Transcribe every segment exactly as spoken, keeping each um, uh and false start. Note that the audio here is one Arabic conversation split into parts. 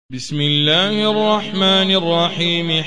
بسم الله الرحمن الرحيم.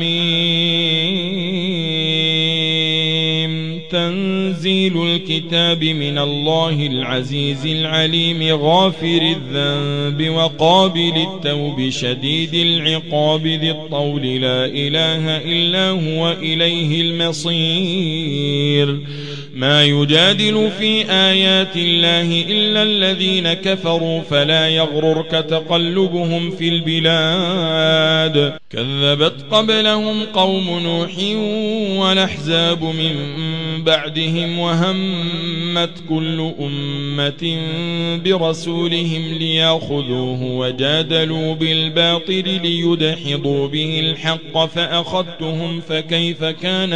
حميم. تنزيل الكتاب من الله العزيز العليم غافر الذنب وقابل التوب شديد العقاب ذي الطول لا إله إلا هو إليه المصير. ما يجادل في آيات الله إلا الذين كفروا فلا يغررك تقلبهم في البلاد. كذبت قبلهم قوم نوح والأحزاب من بعدهم وهمت كل أمة برسولهم ليأخذوه وجادلوا بالباطل ليدحضوا به الحق فأخذتهم فكيف كان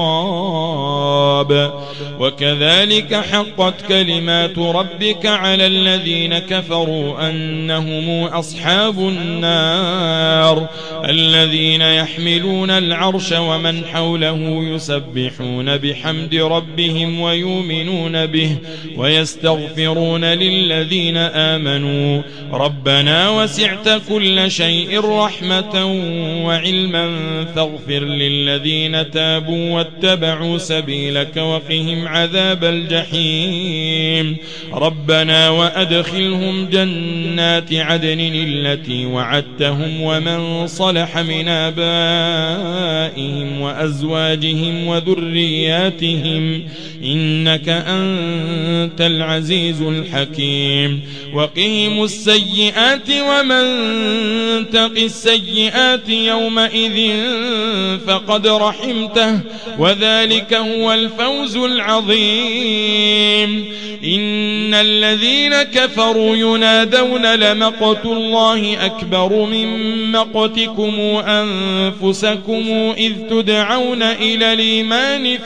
عقاب. وكذلك حقت كلمات ربك على الذين كفروا أنهم أصحاب النار الذين يحملون العرش ومن حوله يسبحون بحمد ربهم ويؤمنون به ويستغفرون للذين آمنوا ربنا وسعت كل شيء رحمة وعلما فاغفر للذين تابوا واتبعوا سبيلك وقهم عذاب الجحيم. ربنا وأدخلهم جنات عدن التي وعدتهم ومن صلح من آبائهم وأزواجهم وذرياتهم إنك أنت العزيز الحكيم. وقهم السيئات ومن تق السيئات يومئذ فقد رحمته وذلك هو الفوز العظيم. إن الذين كفروا ينادون لمقت الله أكبر من مقتكم أنفسكم إذ تدعون إلى الإيمان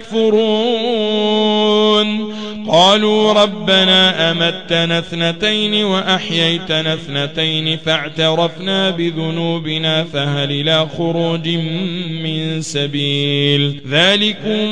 فتكفرون. قالوا ربنا أمتنا اثنتين وأحييتنا اثنتين فاعترفنا بذنوبنا فهل إلى خروج من سبيل. ذلكم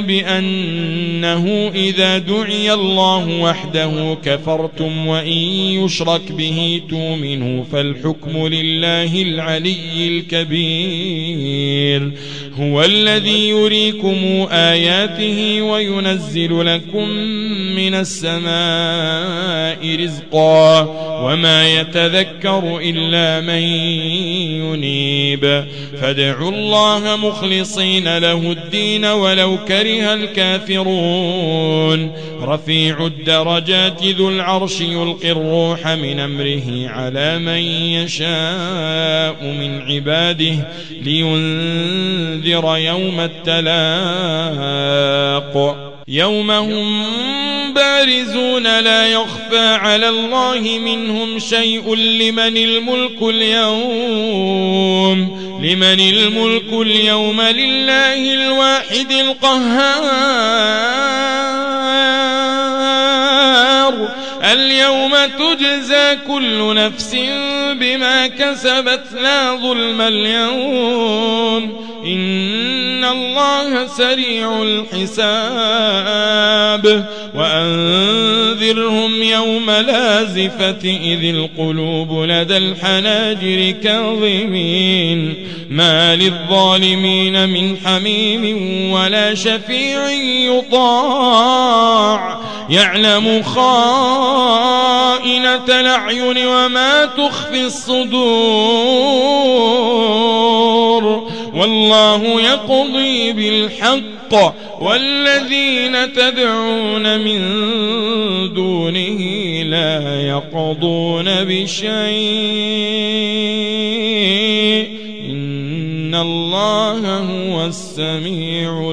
بأنه إذا دعي الله وحده كفرتم وإن يشرك به تؤمنوا فالحكم لله العلي الكبير. هو الذي يريكم آياته وينزل لكم من السماء رزقا وما يتذكر إلا من ينيب. فادعوا الله مخلصين له الدين ولو كره الكافرون. رفيع الدرجات ذو العرش يلقي الروح من أمره على من يشاء من عباده لينذر يوم التلاق. يوم هم بارزون لا يخفى على الله منهم شيء لمن الملك اليوم لمن الملك اليوم لله الواحد القهار. اليوم تجزى كل نفس بما كسبت لا ظلم اليوم إن الله سريع الحساب. وأنذرهم يوم لازفة إذ القلوب لدى الحناجر كاظمين ما للظالمين من حميم ولا شفيع يطاع يعلم خائنة الأعين وما تخفي الصدور. والله يقضي بالحق والذين تدعون من دونه لا يقضون بشيء إن الله هو السميع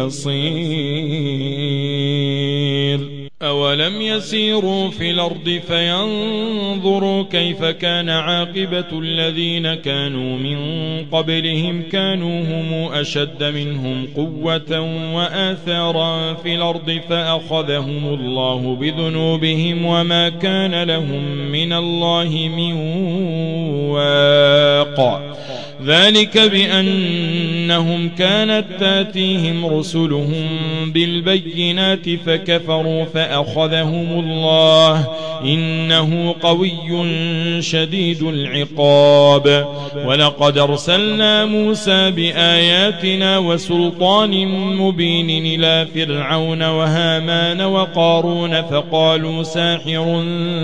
البصير. أولم يسيروا في الأرض فينظروا كيف كان عاقبة الذين كانوا من قبلهم كانوا هم أشد منهم قوة وآثارا في الأرض فأخذهم الله بذنوبهم وما كان لهم من الله من واق. ذلك بأنهم كانت تاتيهم رسلهم بالبينات فكفروا فأخذهم الله إنه قوي شديد العقاب. ولقد أرسلنا موسى بآياتنا وسلطان مبين إلى فرعون وهامان وقارون فقالوا ساحر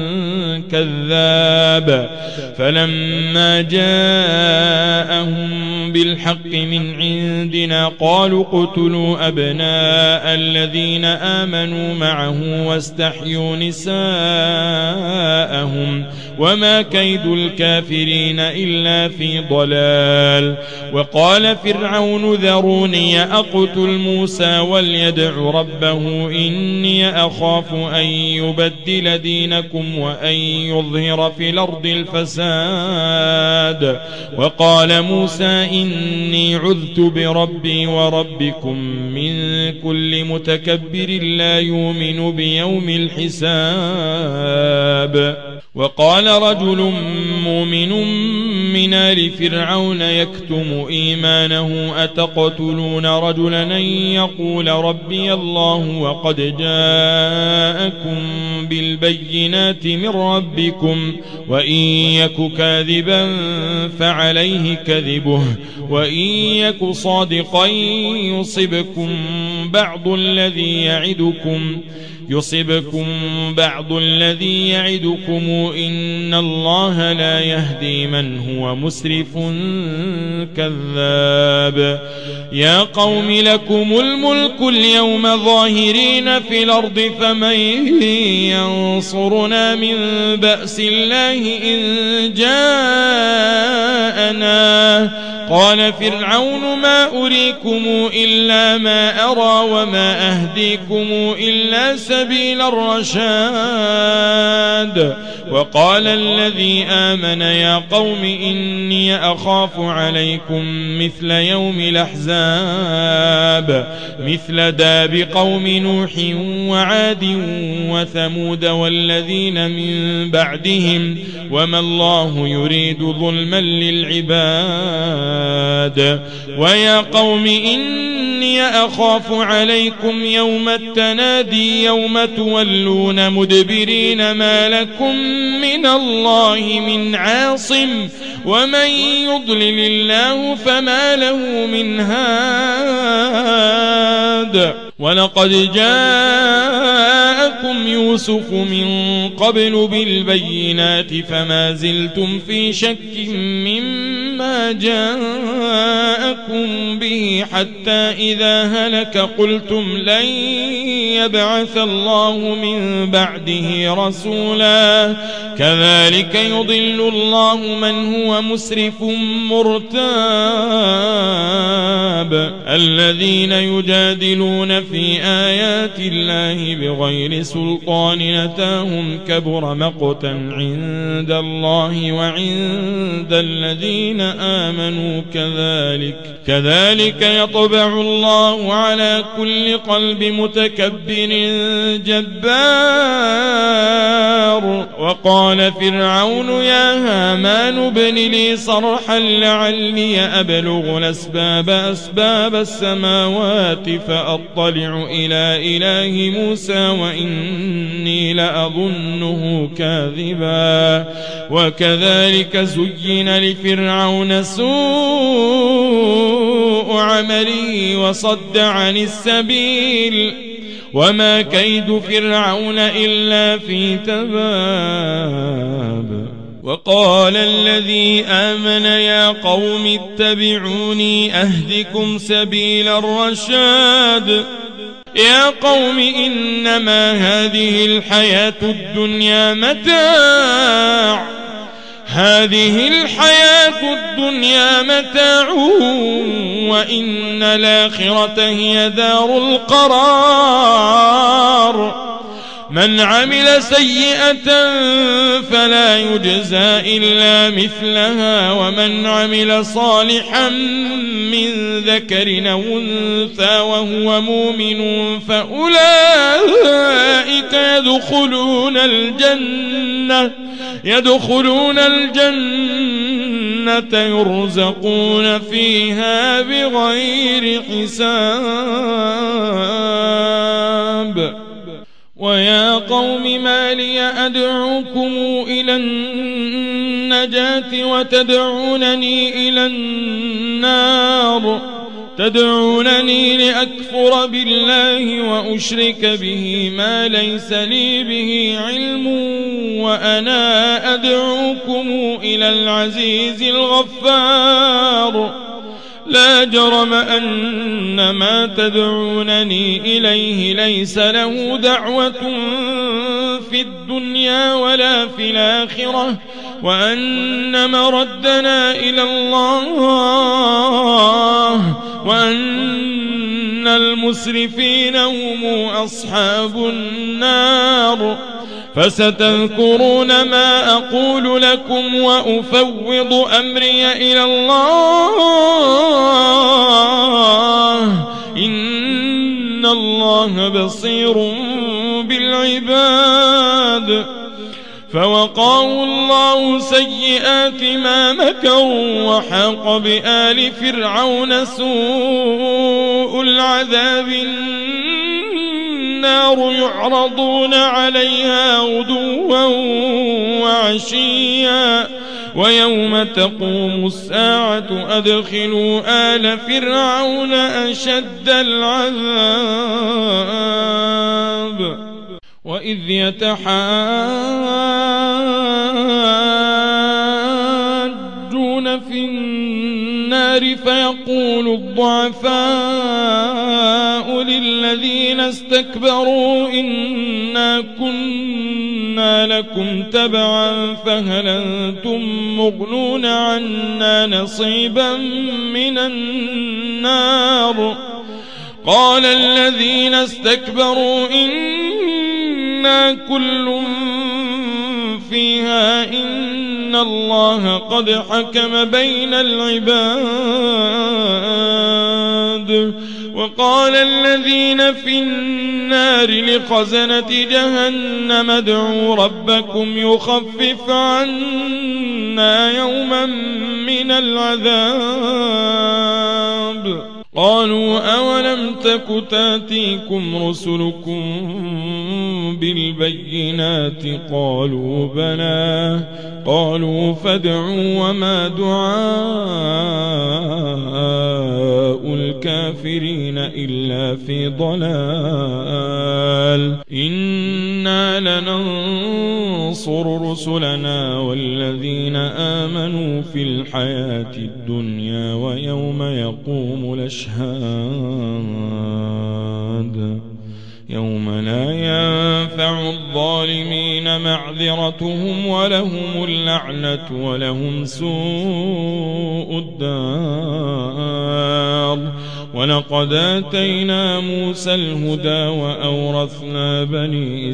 كذاب فلما جاءهم بالحق من عندنا قالوا اقتلوا أبناء الذين آمنوا معه واستحيوا نساءهم وما كيد الكافرين إلا في ضلال. وقال فرعون ذروني أقتل موسى وليدع ربه إني أخاف أن يبدل دينكم وأن يظهر في الأرض الفساد. وقال موسى إني عذت بربي وربكم من كل متكبر لا يؤمن بيوم الحساب. وقال رجل مؤمن من آل فرعون يكتم إيمانه أتقتلون رجلا أن يقول ربي الله وقد جاءكم بالبينات من ربكم وإن يك كاذبا فعليه كذبه وإن يك صادقا يصبكم بعض الذي يعدكم يصبكم بعض الذي يعدكم إن الله لا يهدي من هو مسرف كذاب. يا قوم لكم الملك اليوم ظاهرين في الأرض فمن ينصرنا من بأس الله إن جاءنا. قال فرعون ما أريكم إلا ما أرى وما أهديكم إلا سبيل الرشاد. وقال الذي آمن يا قوم إني أخاف عليكم مثل يوم الأحزاب مثل داب قوم نوح وعاد وثمود والذين من بعدهم وما الله يريد ظلما للعباد. ويا قوم إني أخاف عليكم يوم التنادي يوم تولون مدبرين ما لكم من الله من عاصم ومن يضلل الله فما له من هاد. ولقد جاءكم يوسف من قبل بالبينات فما زلتم في شك مما جاءكم به حتى إذا هلك قلتم لن يبعث الله من بعده رسولا كذلك يضل الله من هو مسرف مرتاب. الذين يجادلون في آيات الله بغير سلطان أتاهم كبر مقتا عند الله وعند الذين آمنوا كذلك كذلك يطبع الله على كل قلب متكبر جبار. وقال فرعون يا هامان ابن لي صرحا لعلي أبلغ الأسباب أسباب السماوات فأطلع إلى إله موسى وإني لأظنه كاذبا. وكذلك زين لفرعون سوء عمله وصد عن السبيل وما كيد فرعون إلا في تباب. وقال الذي آمن يا قوم اتبعوني أهدكم سبيل الرشاد. يا قوم إنما هذه الحياة الدنيا متاع هذه الحياة الدنيا متاع وإن الآخرة هي دار القرار. من عمل سيئة فلا يجزى إلا مثلها ومن عمل صالحا من ذكر أو أنثى وهو مؤمن فأولئك يدخلون الجنة يدخلون الجنة يرزقون فيها بغير حساب. ويا قوم ما لي أدعوكم إلى النجاة وتدعونني إلى النار تدعونني لأكفر بالله وأشرك به ما ليس لي به علم وأنا أدعوكم إلى العزيز الغفار. لا جرم أن ما تدعونني إليه ليس له دعوة في الدنيا ولا في الآخرة وأن مردنا إلى الله وأن المسرفين هم أصحاب النار. فستذكرون ما أقول لكم وأفوض أمري إلى الله إن الله بصير بالعباد. فوقاه الله سيئات ما مكروا وحاق بآل فرعون سوء العذاب. النار يعرضون عليها غدوا وعشيا ويوم تقوم الساعة أدخلوا آل فرعون أشد العذاب. وإذ يتحاجون في النار فيقول الضعفاء للذين استكبروا إنا كنا لكم تبعا فهل أنتم مغنون عنا نصيبا من النار. قال الذين استكبروا إنا كل فيها إن الله قد حكم بين العباد. وقال الذين في النار لخزنة جهنم ادعوا ربكم يخفف عنا يوما من العذاب. قالوا أولم تك تاتيكم رسلكم بالبينات قالوا بلى قالوا فادعوا وما دعاء الكافرين إلا في ضلال. إنا لننصر رسلنا والذين آمنوا في الحياة الدنيا ويوم يقوم الأشهاد يوم لا ينفع الظالمين معذرتهم ولهم اللعنة ولهم سوء الدار. ولقد آتينا موسى الهدى وأورثنا بني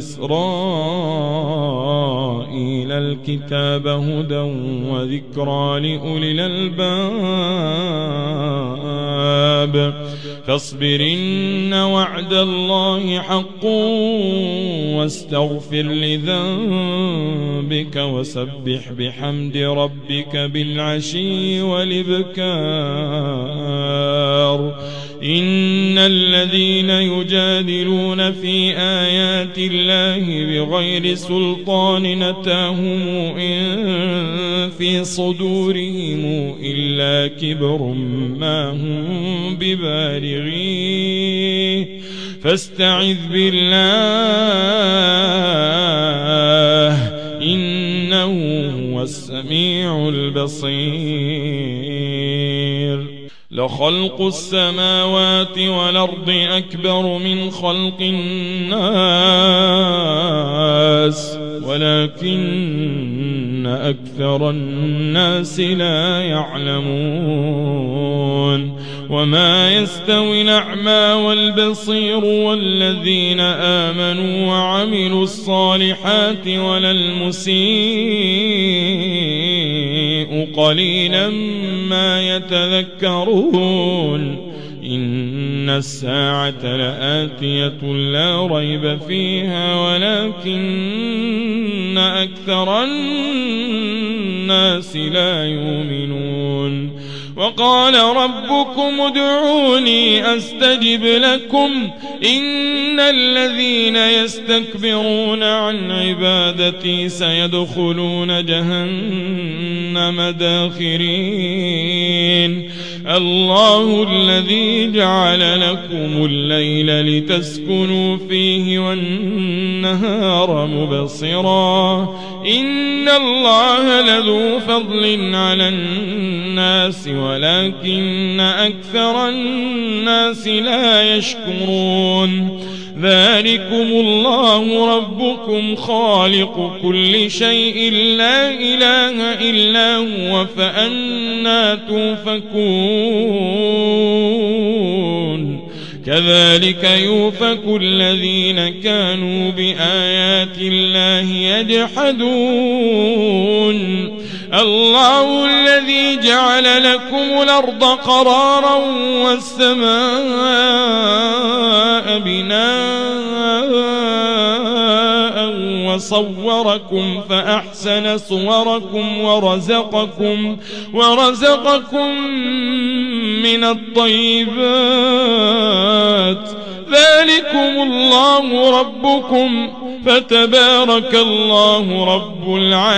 إسرائيل الكتاب هدى وذكرى لأولي الألباب. فاصبر إن وعد الله حق واستغفر لذنبك وسبح بحمد ربك بالعشي والإبكار. إن الذين يجادلون في آيات الله بغير سلطان أتاهم إن في صدورهم إلا كبر ما هم ببالغيه فاستعذ بالله إنه هو السميع البصير. لخلق السماوات والأرض أكبر من خلق الناس ولكن أكثر الناس لا يعلمون. وما يستوي الأعمى والبصير والذين آمنوا وعملوا الصالحات ولا قليلا ما يتذكرون. إن الساعة لآتية لا ريب فيها ولكن أكثر الناس لا يؤمنون وقال ربكم ادعوني أستجب لكم إن الذين يستكبرون عن عبادتي سيدخلون جهنم داخرين الله الذي جعل لكم الليل لتسكنوا فيه والنهار مبصرا إن الله لذو فضل على الناس ولكن أكثر الناس لا يشكرون ذلكم الله ربكم خالق كل شيء لا إله إلا هو فأنى توفكون كذلك يؤفك الذين كانوا بآيات الله يجحدون الله الذي جعل لكم الأرض قرارا والسماء بناء وصوركم فأحسن صوركم ورزقكم ورزقكم من الطيبات ذلكم الله ربكم فتبارك الله رب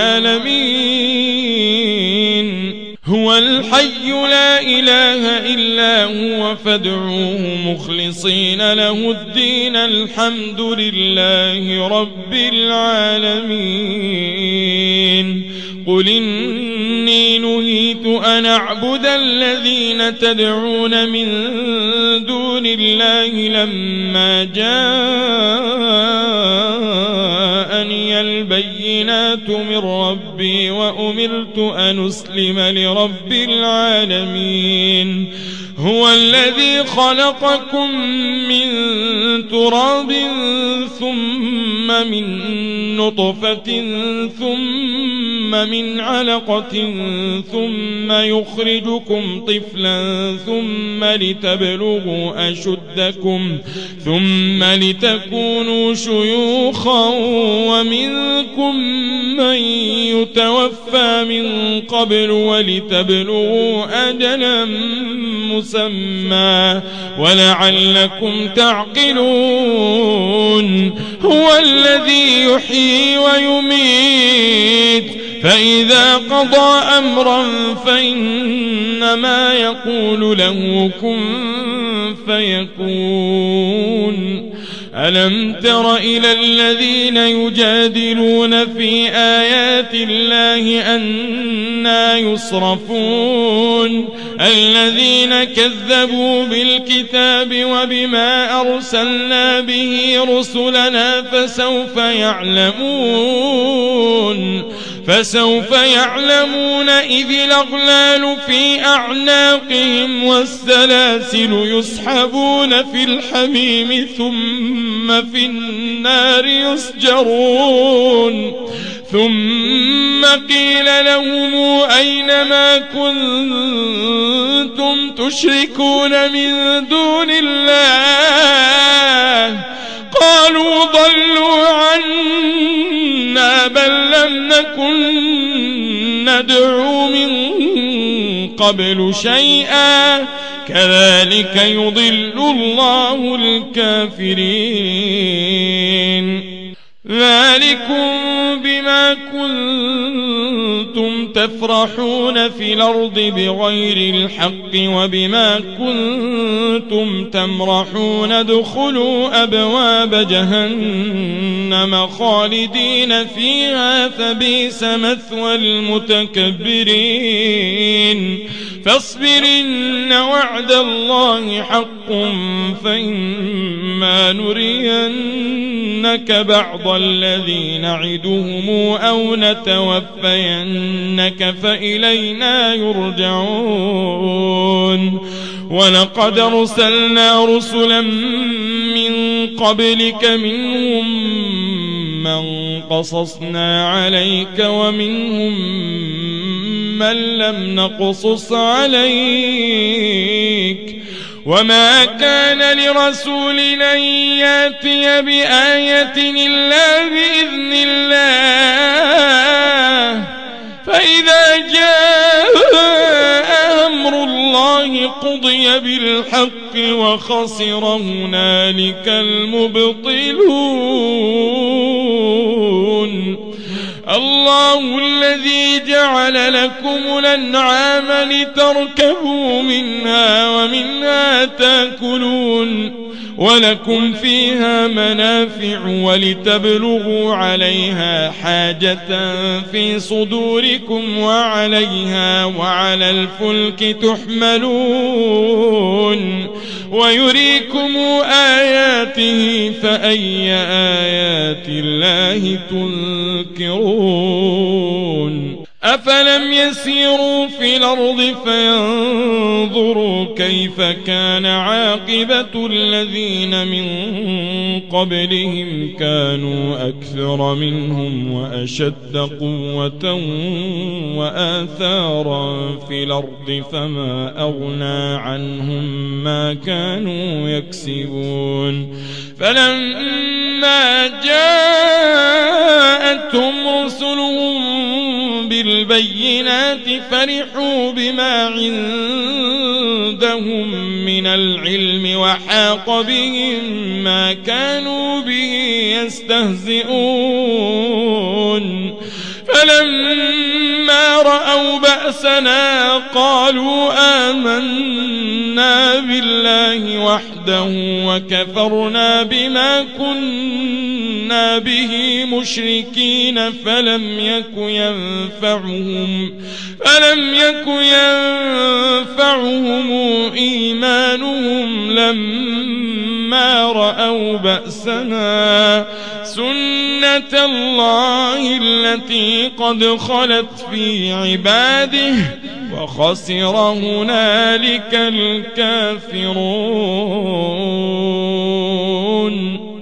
العالمين هو الحي لا إله إلا هو فادعوه مخلصين له الدين الحمد لله رب العالمين قل إني نهيت أن أعبد الذين تدعون من دون الله لما جاءني البينات من ربي وأمرت أن أسلم لرب العالمين هو الذي خلقكم من تراب ثم من نطفة ثم من علقة ثم يخرجكم طفلا ثم لتبلغوا أشدكم ثم لتكونوا شيوخا ومنكم من يتوفى من قبل ولتبلغوا أجلا مسمى ولعلكم تعقلون هو الذي يحيي ويميت فإذا قضى أمرا فإنما يقول له كن فيكون ألم تر إلى الذين يجادلون في آيات الله أنى يصرفون الذين كذبوا بالكتاب وبما أرسلنا به رسلنا فسوف يعلمون فسوف يعلمون إذ الأغلال في أعناقهم والسلاسل يسحبون في الحميم ثم في النار يسجرون ثم قيل لهم أين ما كنتم تشركون من دون الله قالوا ضلوا عنا بل لم نكن ندعو من قبل شيئا كذلك يضل الله الكافرين ذلكم بما كنتم تفرحون في الأرض بغير الحق وبما كنتم تمرحون ادخلوا أبواب جهنم خالدين فيها فبئس مثوى المتكبرين فاصبر إن وعد الله حق فإما نرينك بعض الذي نعدهم أو نتوفينك فإلينا يرجعون ولقد أرسلنا رسلا من قبلك منهم من قصصنا عليك ومنهم من لم نقصص عليك وما كان لرسول أن يأتي بآية إلا بإذن الله فإذا جاء أمر الله قضي بالحق وخسر هنالك المبطلون الله الذي جعل لكم الأنعام لتركبوا منها ومنها تأكلون ولكم فيها منافع ولتبلغوا عليها حاجة في صدوركم وعليها وعلى الفلك تحملون ويريكم آياته فأي آيات الله تنكرون أفلم يسيروا في الأرض فينظروا كيف كان عاقبة الذين من قبلهم كانوا أكثر منهم وأشد قوة وآثارا في الأرض فما أغنى عنهم ما كانوا يكسبون فلما جاءتهم رسلهم بالبينات فرحوا بما عندهم من العلم وحاق بهم ما كانوا به يستهزئون فلما رأوا بأسنا قالوا آمنا بالله وحده وكفرنا بما كنا به مشركين فلم يك ينفعهم فلم يك ينفعهم إيمانهم لما رأوا بأسنا سنة الله التي قد خلت في عباده وخسر هنالك الكافرون.